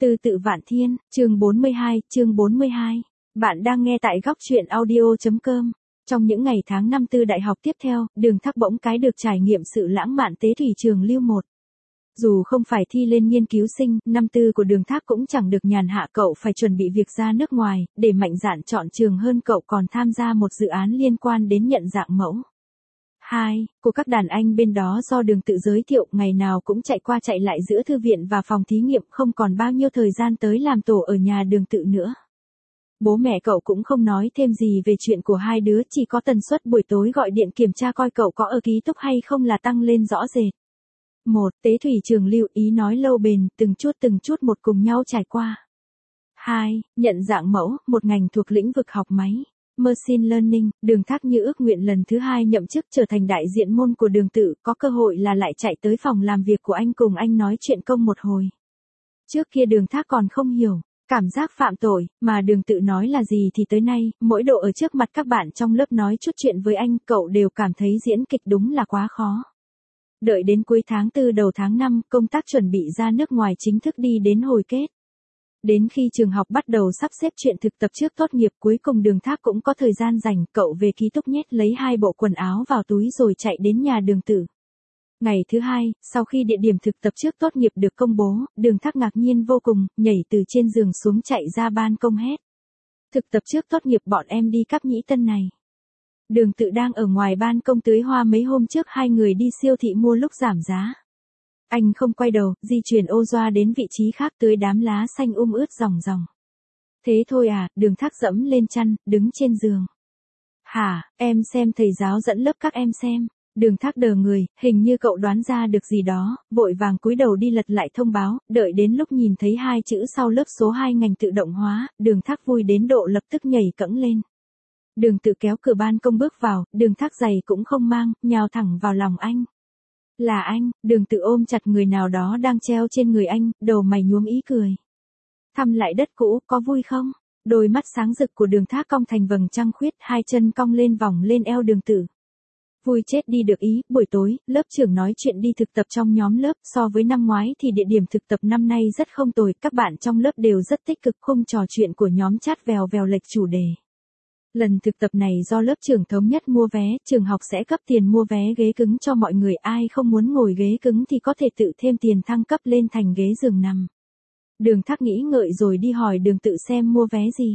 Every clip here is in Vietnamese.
Từ tự Vạn Thiên, chương 42. Bạn đang nghe tại góc truyện audio.com. Trong những ngày tháng năm tư đại học tiếp theo, Đường Thác bỗng cái được trải nghiệm sự lãng mạn tế thủy trường lưu một. Dù không phải thi lên nghiên cứu sinh, năm tư của Đường Thác cũng chẳng được nhàn hạ, cậu phải chuẩn bị việc ra nước ngoài, để mạnh dạn chọn trường hơn, cậu còn tham gia một dự án liên quan đến nhận dạng mẫu. Của các đàn anh bên đó do Đường tự giới thiệu, ngày nào cũng chạy qua chạy lại giữa thư viện và phòng thí nghiệm, không còn bao nhiêu thời gian tới làm tổ ở nhà Đường tự nữa. Bố mẹ cậu cũng không nói thêm gì về chuyện của hai đứa, chỉ có tần suất buổi tối gọi điện kiểm tra coi cậu có ở ký túc hay không là tăng lên rõ rệt. Tế thủy trường lưu, ý nói lâu bền, từng chút một cùng nhau trải qua. 2. Nhận dạng mẫu, một ngành thuộc lĩnh vực học máy. Machine Learning. Đường Thác như ước nguyện lần thứ 2 nhậm chức trở thành đại diện môn của Đường tự, có cơ hội là lại chạy tới phòng làm việc của anh cùng anh nói chuyện công một hồi. Trước kia Đường Thác còn không hiểu cảm giác phạm tội mà Đường tự nói là gì, thì tới nay, mỗi độ ở trước mặt các bạn trong lớp nói chút chuyện với anh, cậu đều cảm thấy diễn kịch đúng là quá khó. Đợi đến cuối tháng 4 đầu tháng 5, công tác chuẩn bị ra nước ngoài chính thức đi đến hồi kết. Đến khi trường học bắt đầu sắp xếp chuyện thực tập trước tốt nghiệp, cuối cùng Đường Thác cũng có thời gian rảnh, cậu về ký túc nhét lấy 2 bộ quần áo vào túi rồi chạy đến nhà Đường tự. Ngày thứ 2, sau khi địa điểm thực tập trước tốt nghiệp được công bố, Đường Thác ngạc nhiên vô cùng, nhảy từ trên giường xuống chạy ra ban công hét. Thực tập trước tốt nghiệp bọn em đi Cáp Nhĩ Tân này. Đường tự đang ở ngoài ban công tưới hoa, mấy hôm trước 2 người đi siêu thị mua lúc giảm giá. Anh không quay đầu, di chuyển ô doa đến vị trí khác tưới đám lá xanh ướt ròng ròng. Thế thôi à? Đường Thác dẫm lên chăn, đứng trên giường. Hả, em xem thầy giáo dẫn lớp các em xem. Đường Thác đờ người, hình như cậu đoán ra được gì đó, vội vàng cúi đầu đi lật lại thông báo, đợi đến lúc nhìn thấy 2 chữ sau lớp số 2 ngành tự động hóa, Đường Thác vui đến độ lập tức nhảy cẫng lên. Đường tự kéo cửa ban công bước vào, Đường Thác giày cũng không mang, nhào thẳng vào lòng anh. Là anh. Đường tự ôm chặt người nào đó đang treo trên người anh, đầu mày nhuốm ý cười. Thăm lại đất cũ, có vui không? Đôi mắt sáng rực của Đường Thác cong thành vầng trăng khuyết, 2 chân cong lên vòng lên eo Đường tự. Vui chết đi được ý. Buổi tối, lớp trưởng nói chuyện đi thực tập trong nhóm lớp, so với năm ngoái thì địa điểm thực tập năm nay rất không tồi, các bạn trong lớp đều rất tích cực, khung trò chuyện của nhóm chat vèo vèo lệch chủ đề. Lần thực tập này do lớp trưởng thống nhất mua vé, trường học sẽ cấp tiền mua vé ghế cứng cho mọi người, ai không muốn ngồi ghế cứng thì có thể tự thêm tiền thăng cấp lên thành ghế giường nằm. Đường Thác nghĩ ngợi rồi đi hỏi Đường tự xem mua vé gì.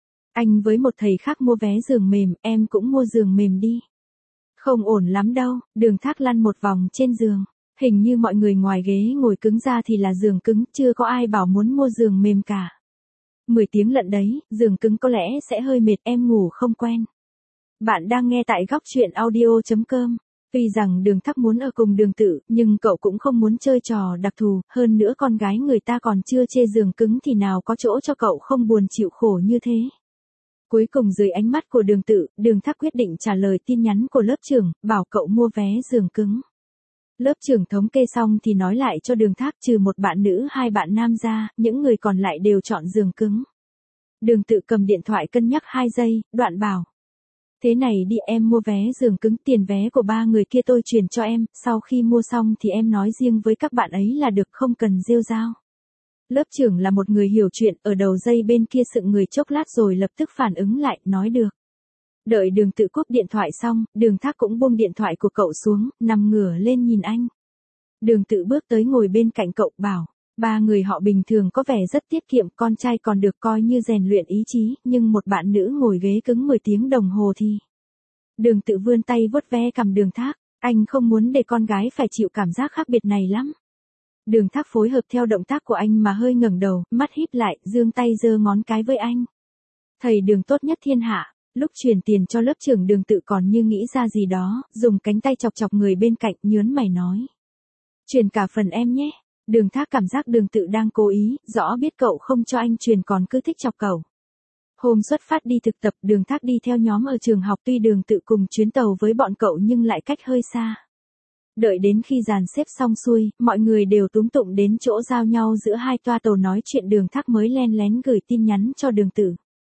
Anh với một thầy khác mua vé giường mềm, em cũng mua giường mềm đi. Không ổn lắm đâu. Đường Thác lăn một vòng trên giường. Hình như mọi người ngoài ghế ngồi cứng ra thì là giường cứng, chưa có ai bảo muốn mua giường mềm cả. 10 tiếng lận đấy, giường cứng có lẽ sẽ hơi mệt, em ngủ không quen. Bạn đang nghe tại góc truyện audio.com. Tuy rằng Đường Thác muốn ở cùng Đường tự, nhưng cậu cũng không muốn chơi trò đặc thù, hơn nữa con gái người ta còn chưa chê giường cứng thì nào có chỗ cho cậu không buồn chịu khổ như thế. Cuối cùng dưới ánh mắt của Đường tự, Đường Thác quyết định trả lời tin nhắn của lớp trưởng, bảo cậu mua vé giường cứng. Lớp trưởng thống kê xong thì nói lại cho Đường Thác, trừ một bạn nữ 2 bạn nam ra, những người còn lại đều chọn giường cứng. Đường tự cầm điện thoại cân nhắc 2 giây, đoạn bảo. Thế này đi, em mua vé giường cứng, tiền vé của 3 người kia tôi chuyển cho em, sau khi mua xong thì em nói riêng với các bạn ấy là được, không cần rêu rao. Lớp trưởng là một người hiểu chuyện, ở đầu dây bên kia sững người chốc lát rồi lập tức phản ứng lại, nói được. Đợi Đường tự cúp điện thoại xong, Đường Thác cũng buông điện thoại của cậu xuống, nằm ngửa lên nhìn anh. Đường tự bước tới ngồi bên cạnh cậu, bảo, 3 người họ bình thường có vẻ rất tiết kiệm, con trai còn được coi như rèn luyện ý chí, nhưng một bạn nữ ngồi ghế cứng 10 tiếng đồng hồ thì... Đường tự vươn tay vuốt ve cằm Đường Thác, anh không muốn để con gái phải chịu cảm giác khác biệt này lắm. Đường Thác phối hợp theo động tác của anh mà hơi ngẩng đầu, mắt híp lại, giương tay giơ ngón cái với anh. Thầy Đường tốt nhất thiên hạ. Lúc chuyển tiền cho lớp trưởng, Đường tự còn như nghĩ ra gì đó, dùng cánh tay chọc chọc người bên cạnh, nhớn mày nói. Chuyển cả phần em nhé. Đường Thác cảm giác Đường tự đang cố ý, rõ biết cậu không cho anh truyền còn cứ thích chọc cậu. Hôm xuất phát đi thực tập, Đường Thác đi theo nhóm ở trường học, tuy Đường tự cùng chuyến tàu với bọn cậu nhưng lại cách hơi xa. Đợi đến khi dàn xếp xong xuôi, mọi người đều túm tụm đến chỗ giao nhau giữa 2 toa tàu nói chuyện, Đường Thác mới len lén gửi tin nhắn cho Đường tự.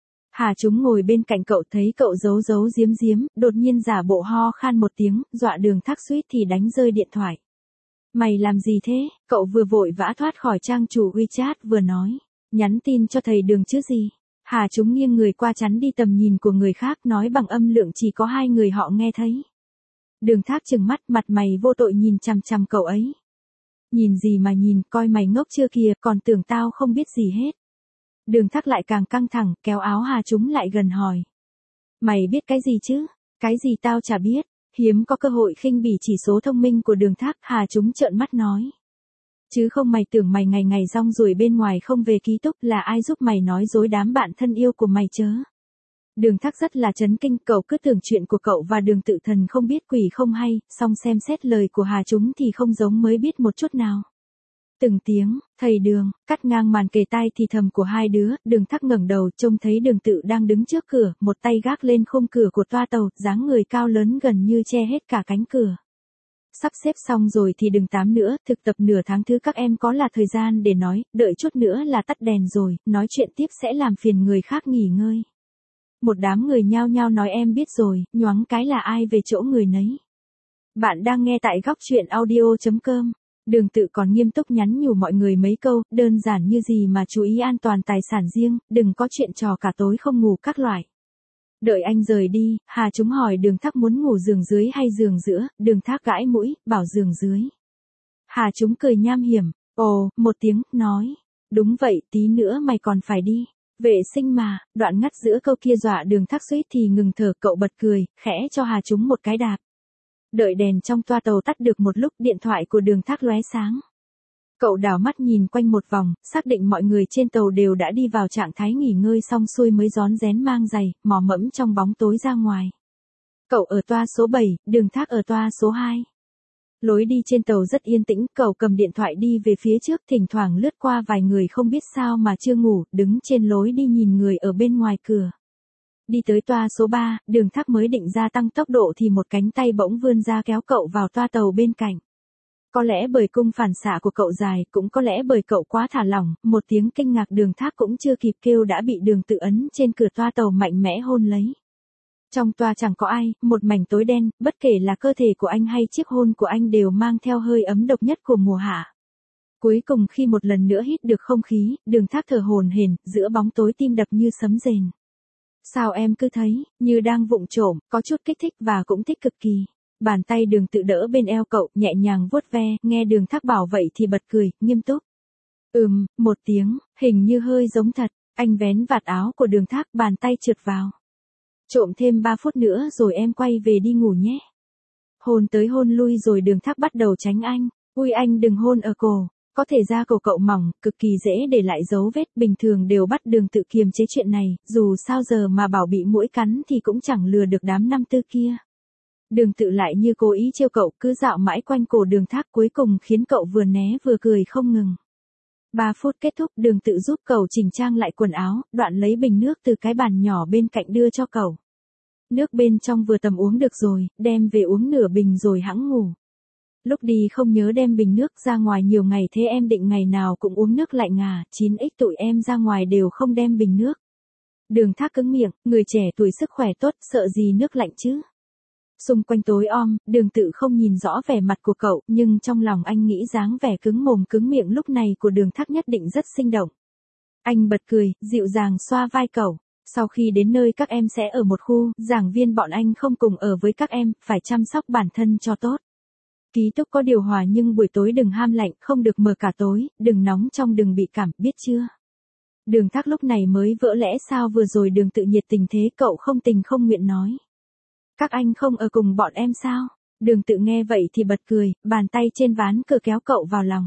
Hà chúng ngồi bên cạnh cậu thấy cậu giấu giấu giếm giếm, đột nhiên giả bộ ho khan một tiếng, dọa Đường Thác suýt thì đánh rơi điện thoại. Mày làm gì thế? Cậu vừa vội vã thoát khỏi trang chủ WeChat vừa nói. Nhắn tin cho thầy Đường chứ gì? Hà Chúng nghiêng người qua chắn đi tầm nhìn của người khác nói bằng âm lượng chỉ có 2 người họ nghe thấy. Đường Thác trừng mắt mặt mày vô tội nhìn chằm chằm cậu ấy. Nhìn gì mà nhìn, coi mày ngốc chưa kìa, còn tưởng tao không biết gì hết. Đường Thác lại càng căng thẳng, kéo áo Hà Chúng lại gần hỏi. Mày biết cái gì chứ? Cái gì tao chả biết. Hiếm có cơ hội khinh bỉ chỉ số thông minh của Đường Thác, Hà Chúng trợn mắt nói. Chứ không mày tưởng mày ngày ngày rong ruổi bên ngoài không về ký túc là ai giúp mày nói dối đám bạn thân yêu của mày chớ. Đường Thác rất là chấn kinh, cậu cứ tưởng chuyện của cậu và Đường Tự Thần không biết quỷ không hay, song xem xét lời của Hà Chúng thì không giống mới biết một chút nào. Từng tiếng, thầy Đường, cắt ngang màn kề tai thì thầm của hai đứa, Đường Thác ngẩng đầu trông thấy Đường Tự đang đứng trước cửa, một tay gác lên khung cửa của toa tàu, dáng người cao lớn gần như che hết cả cánh cửa. Sắp xếp xong rồi thì đừng tám nữa, thực tập nửa tháng thứ các em có là thời gian để nói, đợi chút nữa là tắt đèn rồi, nói chuyện tiếp sẽ làm phiền người khác nghỉ ngơi. Một đám người nhao nhao nói em biết rồi, nhoáng cái là ai về chỗ người nấy. Bạn đang nghe tại góc truyện audio.com. Đường Tự còn nghiêm túc nhắn nhủ mọi người mấy câu, đơn giản như gì mà chú ý an toàn tài sản riêng, đừng có chuyện trò cả tối không ngủ các loại. Đợi anh rời đi, Hà Chúng hỏi Đường Thác muốn ngủ giường dưới hay giường giữa, Đường Thác gãi mũi, bảo giường dưới. Hà Chúng cười nham hiểm, ồ, một tiếng, nói. Đúng vậy, tí nữa mày còn phải đi. Vệ sinh mà, đoạn ngắt giữa câu kia dọa Đường Thác suýt thì ngừng thở, cậu bật cười, khẽ cho Hà Chúng một cái đạp. Đợi đèn trong toa tàu tắt được một lúc, điện thoại của Đường Thác lóe sáng. Cậu đảo mắt nhìn quanh một vòng, xác định mọi người trên tàu đều đã đi vào trạng thái nghỉ ngơi xong xuôi mới rón rén mang giày, mò mẫm trong bóng tối ra ngoài. Cậu ở toa số 7, Đường Thác ở toa số 2. Lối đi trên tàu rất yên tĩnh, cậu cầm điện thoại đi về phía trước, thỉnh thoảng lướt qua vài người không biết sao mà chưa ngủ, đứng trên lối đi nhìn người ở bên ngoài cửa. Đi tới toa số 3, Đường Thác mới định gia tăng tốc độ thì một cánh tay bỗng vươn ra kéo cậu vào toa tàu bên cạnh. Có lẽ bởi cung phản xạ của cậu dài, cũng có lẽ bởi cậu quá thả lỏng, một tiếng kinh ngạc Đường Thác cũng chưa kịp kêu đã bị Đường Tự ấn trên cửa toa tàu mạnh mẽ hôn lấy. Trong toa chẳng có ai, một mảnh tối đen, bất kể là cơ thể của anh hay chiếc hôn của anh đều mang theo hơi ấm độc nhất của mùa hạ. Cuối cùng khi một lần nữa hít được không khí, Đường Thác thở hổn hển, giữa bóng tối tim đập như sấm rền. Sao em cứ thấy, như đang vụng trộm, có chút kích thích và cũng thích cực kỳ. Bàn tay Đường Tự đỡ bên eo cậu, nhẹ nhàng vuốt ve, nghe Đường Thác bảo vậy thì bật cười, nghiêm túc. Một tiếng, hình như hơi giống thật, anh vén vạt áo của Đường Thác, bàn tay trượt vào. Trộm thêm 3 phút nữa rồi em quay về đi ngủ nhé. Hôn tới hôn lui rồi Đường Thác bắt đầu tránh anh, ui anh đừng hôn ở cổ. Có thể da cổ cậu mỏng, cực kỳ dễ để lại dấu vết, bình thường đều bắt Đường Tự kiềm chế chuyện này, dù sao giờ mà bảo bị muỗi cắn thì cũng chẳng lừa được đám năm tư kia. Đường Tự lại như cố ý trêu cậu, cứ dạo mãi quanh cổ Đường Thác, cuối cùng khiến cậu vừa né vừa cười không ngừng. 3 phút kết thúc, Đường Tự giúp cậu chỉnh trang lại quần áo, đoạn lấy bình nước từ cái bàn nhỏ bên cạnh đưa cho cậu. Nước bên trong vừa tầm uống được rồi, đem về uống nửa bình rồi hẵng ngủ. Lúc đi không nhớ đem bình nước ra ngoài nhiều ngày thế em định ngày nào cũng uống nước lạnh à, 9x tụi em ra ngoài đều không đem bình nước. Đường Thác cứng miệng, người trẻ tuổi sức khỏe tốt, sợ gì nước lạnh chứ. Xung quanh tối om, Đường Tự không nhìn rõ vẻ mặt của cậu, nhưng trong lòng anh nghĩ dáng vẻ cứng mồm cứng miệng lúc này của Đường Thác nhất định rất sinh động. Anh bật cười, dịu dàng xoa vai cậu. Sau khi đến nơi các em sẽ ở một khu, giảng viên bọn anh không cùng ở với các em, phải chăm sóc bản thân cho tốt. Ký túc có điều hòa nhưng buổi tối đừng ham lạnh, không được mở cả tối, đừng nóng trong đừng bị cảm, biết chưa? Đường Thác lúc này mới vỡ lẽ sao vừa rồi Đường Tự nhiệt tình thế cậu không tình không nguyện nói. Các anh không ở cùng bọn em sao? Đường Tự nghe vậy thì bật cười, bàn tay trên ván cửa kéo cậu vào lòng.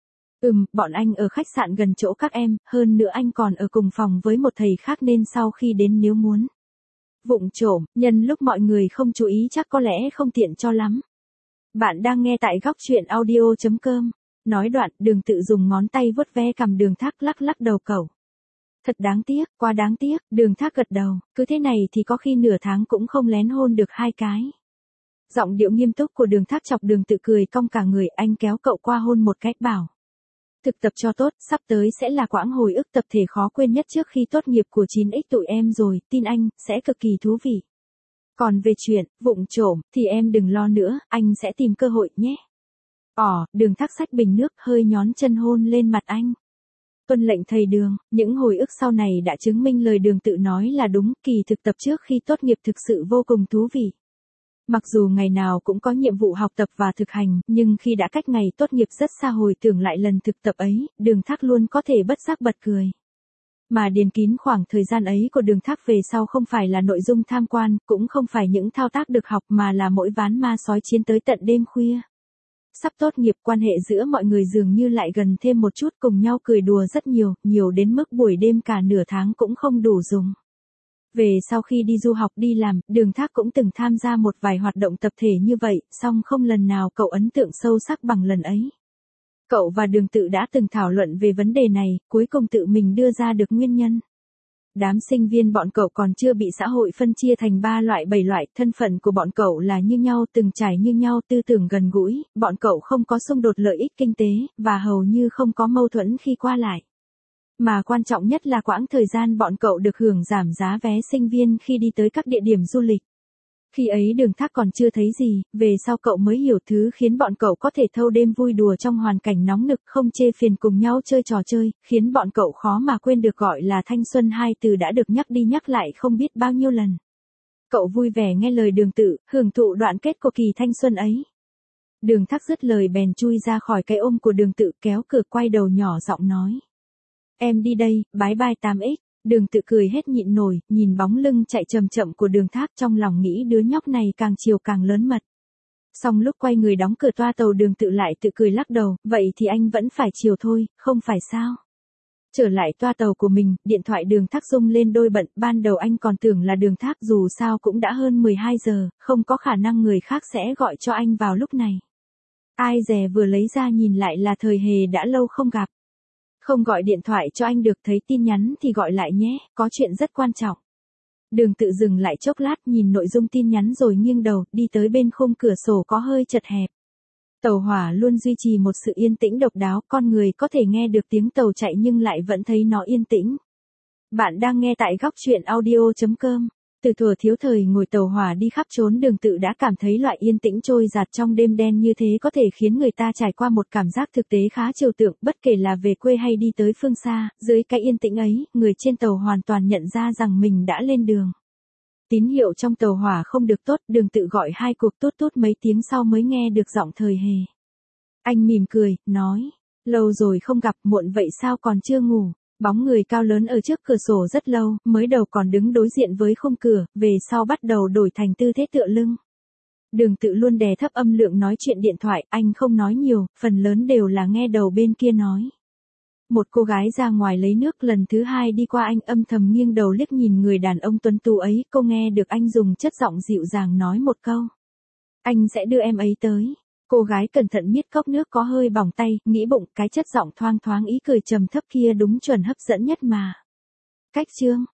Bọn anh ở khách sạn gần chỗ các em, hơn nữa anh còn ở cùng phòng với một thầy khác nên sau khi đến nếu muốn vụng trộm, nhân lúc mọi người không chú ý chắc có lẽ không tiện cho lắm. Bạn đang nghe tại góc truyện audio.com. Nói đoạn, Đường Tự dùng ngón tay vuốt ve cằm Đường Thác, lắc lắc đầu cậu. Thật đáng tiếc, quá đáng tiếc, Đường Thác gật đầu, cứ thế này thì có khi nửa tháng cũng không lén hôn được 2 cái. Giọng điệu nghiêm túc của Đường Thác chọc Đường Tự cười cong cả người, anh kéo cậu qua hôn một cái, bảo. Thực tập cho tốt, sắp tới sẽ là quãng hồi ức tập thể khó quên nhất trước khi tốt nghiệp của 9x tụi em rồi, tin anh, sẽ cực kỳ thú vị. Còn về chuyện, vụng trộm, thì em đừng lo nữa, anh sẽ tìm cơ hội nhé. Đường Thác xách bình nước hơi nhón chân hôn lên mặt anh. Tuân lệnh thầy Đường, những hồi ức sau này đã chứng minh lời Đường tự nói là đúng, kỳ thực tập trước khi tốt nghiệp thực sự vô cùng thú vị. Mặc dù ngày nào cũng có nhiệm vụ học tập và thực hành, nhưng khi đã cách ngày tốt nghiệp rất xa hồi tưởng lại lần thực tập ấy, Đường Thác luôn có thể bất giác bật cười. Mà điền kín khoảng thời gian ấy của Đường Thác về sau không phải là nội dung tham quan, cũng không phải những thao tác được học mà là mỗi ván ma sói chiến tới tận đêm khuya. Sắp tốt nghiệp quan hệ giữa mọi người dường như lại gần thêm một chút, cùng nhau cười đùa rất nhiều, nhiều đến mức buổi đêm cả nửa tháng cũng không đủ dùng. Về sau khi đi du học đi làm, Đường Thác cũng từng tham gia một vài hoạt động tập thể như vậy, song không lần nào cậu ấn tượng sâu sắc bằng lần ấy. Cậu và Đường Tự đã từng thảo luận về vấn đề này, cuối cùng tự mình đưa ra được nguyên nhân. Đám sinh viên bọn cậu còn chưa bị xã hội phân chia thành 3 loại 7 loại, thân phận của bọn cậu là như nhau, từng trải như nhau, tư tưởng gần gũi, bọn cậu không có xung đột lợi ích kinh tế, và hầu như không có mâu thuẫn khi qua lại. Mà quan trọng nhất là quãng thời gian bọn cậu được hưởng giảm giá vé sinh viên khi đi tới các địa điểm du lịch. Khi ấy Đường Thác còn chưa thấy gì, về sau cậu mới hiểu thứ khiến bọn cậu có thể thâu đêm vui đùa trong hoàn cảnh nóng nực, không chê phiền, cùng nhau chơi trò chơi, khiến bọn cậu khó mà quên được gọi là thanh xuân, hai từ đã được nhắc đi nhắc lại không biết bao nhiêu lần. Cậu vui vẻ nghe lời Đường Tự, hưởng thụ đoạn kết của kỳ thanh xuân ấy. Đường Thác dứt lời bèn chui ra khỏi cái ôm của Đường Tự, kéo cửa, quay đầu nhỏ giọng nói: "Em đi đây, bái bai 8X." Đường Tự cười hết nhịn nổi, nhìn bóng lưng chạy chậm chậm của Đường Thác, trong lòng nghĩ đứa nhóc này càng chiều càng lớn mật. Xong lúc quay người đóng cửa toa tàu, Đường Tự lại tự cười lắc đầu, vậy thì anh vẫn phải chiều thôi, không phải sao? Trở lại toa tàu của mình, điện thoại Đường Thác rung lên đôi bận, ban đầu anh còn tưởng là Đường Thác, dù sao cũng đã hơn 12 giờ, không có khả năng người khác sẽ gọi cho anh vào lúc này. Ai dè vừa lấy ra nhìn lại là Thời Hề đã lâu không gặp. Không gọi điện thoại cho anh được, thấy tin nhắn thì gọi lại nhé, có chuyện rất quan trọng. Đường Tự dừng lại chốc lát, nhìn nội dung tin nhắn rồi nghiêng đầu, đi tới bên khung cửa sổ có hơi chật hẹp. Tàu hỏa luôn duy trì một sự yên tĩnh độc đáo, con người có thể nghe được tiếng tàu chạy nhưng lại vẫn thấy nó yên tĩnh. Bạn đang nghe tại góc truyện audio.com. Từ thuở thiếu thời ngồi tàu hỏa đi khắp chốn, Đường Tự đã cảm thấy loại yên tĩnh trôi dạt trong đêm đen như thế có thể khiến người ta trải qua một cảm giác thực tế khá trừu tượng, bất kể là về quê hay đi tới phương xa, dưới cái yên tĩnh ấy, người trên tàu hoàn toàn nhận ra rằng mình đã lên đường. Tín hiệu trong tàu hỏa không được tốt, Đường Tự gọi 2 cuộc tút tút, mấy tiếng sau mới nghe được giọng Thời Hề. Anh mỉm cười, nói: "Lâu rồi không gặp, muộn vậy sao còn chưa ngủ?" Bóng người cao lớn ở trước cửa sổ rất lâu, mới đầu còn đứng đối diện với khung cửa, về sau bắt đầu đổi thành tư thế tựa lưng. Đường Tự luôn đè thấp âm lượng nói chuyện điện thoại, anh không nói nhiều, phần lớn đều là nghe đầu bên kia nói. Một cô gái ra ngoài lấy nước, lần thứ 2 đi qua anh âm thầm nghiêng đầu liếc nhìn người đàn ông tuấn tú ấy, cô nghe được anh dùng chất giọng dịu dàng nói một câu: "Anh sẽ đưa em ấy tới." Cô gái cẩn thận miết cốc nước có hơi bỏng tay, nghĩ bụng, cái chất giọng thoang thoáng ý cười trầm thấp kia đúng chuẩn hấp dẫn nhất mà. Cách chương